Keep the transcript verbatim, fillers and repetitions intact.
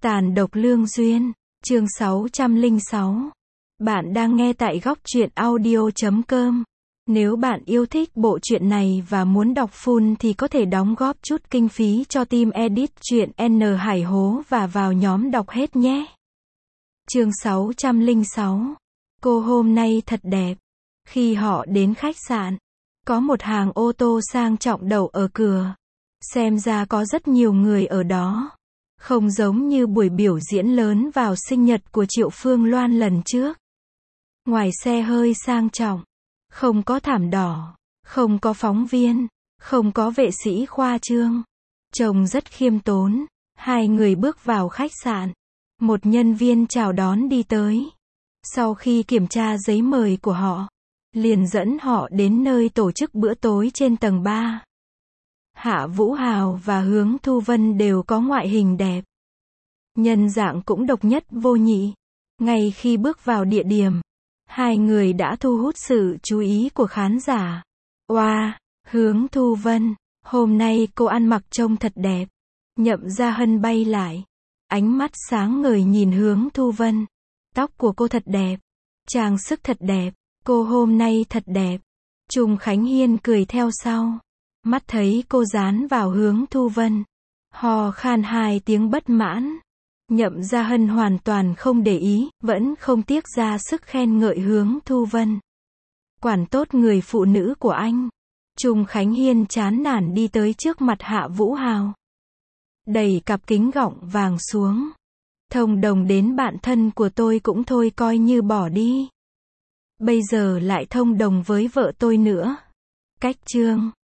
Tàn độc lương duyên, chương sáu trăm lẻ sáu. Bạn đang nghe tại góc truyện audio chấm com. Nếu bạn yêu thích bộ truyện này và muốn đọc full thì có thể đóng góp chút kinh phí cho team edit truyện N Hải Hố và vào nhóm đọc hết nhé. Chương sáu trăm lẻ sáu. Cô hôm nay thật đẹp. Khi họ đến khách sạn, có một hàng ô tô sang trọng đậu ở cửa. Xem ra có rất nhiều người ở đó. Không giống như buổi biểu diễn lớn vào sinh nhật của Triệu Phương Loan lần trước. Ngoài xe hơi sang trọng, không có thảm đỏ, không có phóng viên, không có vệ sĩ khoa trương. Trông rất khiêm tốn. Hai người bước vào khách sạn. Một nhân viên chào đón đi tới. Sau khi kiểm tra giấy mời của họ, liền dẫn họ đến nơi tổ chức bữa tối trên tầng ba. Hạ Vũ Hào và Hướng Thu Vân đều có ngoại hình đẹp. Nhân dạng cũng độc nhất vô nhị. Ngay khi bước vào địa điểm, hai người đã thu hút sự chú ý của khán giả. Oa, wow, Hướng Thu Vân, hôm nay cô ăn mặc trông thật đẹp. Nhậm Gia Hân bay lại. Ánh mắt sáng ngời nhìn Hướng Thu Vân. Tóc của cô thật đẹp. Trang sức thật đẹp. Cô hôm nay thật đẹp. Trùng Khánh Hiên cười theo sau. Mắt thấy cô dán vào Hướng Thu Vân. Hò khan hai tiếng bất mãn. Nhậm Gia Hân hoàn toàn không để ý, vẫn không tiếc ra sức khen ngợi Hướng Thu Vân. Quản tốt người phụ nữ của anh. Trùng Khánh Hiên chán nản đi tới trước mặt Hạ Vũ Hào. Đẩy cặp kính gọng vàng xuống. Thông đồng đến bạn thân của tôi cũng thôi coi như bỏ đi. Bây giờ lại thông đồng với vợ tôi nữa. Cách chương.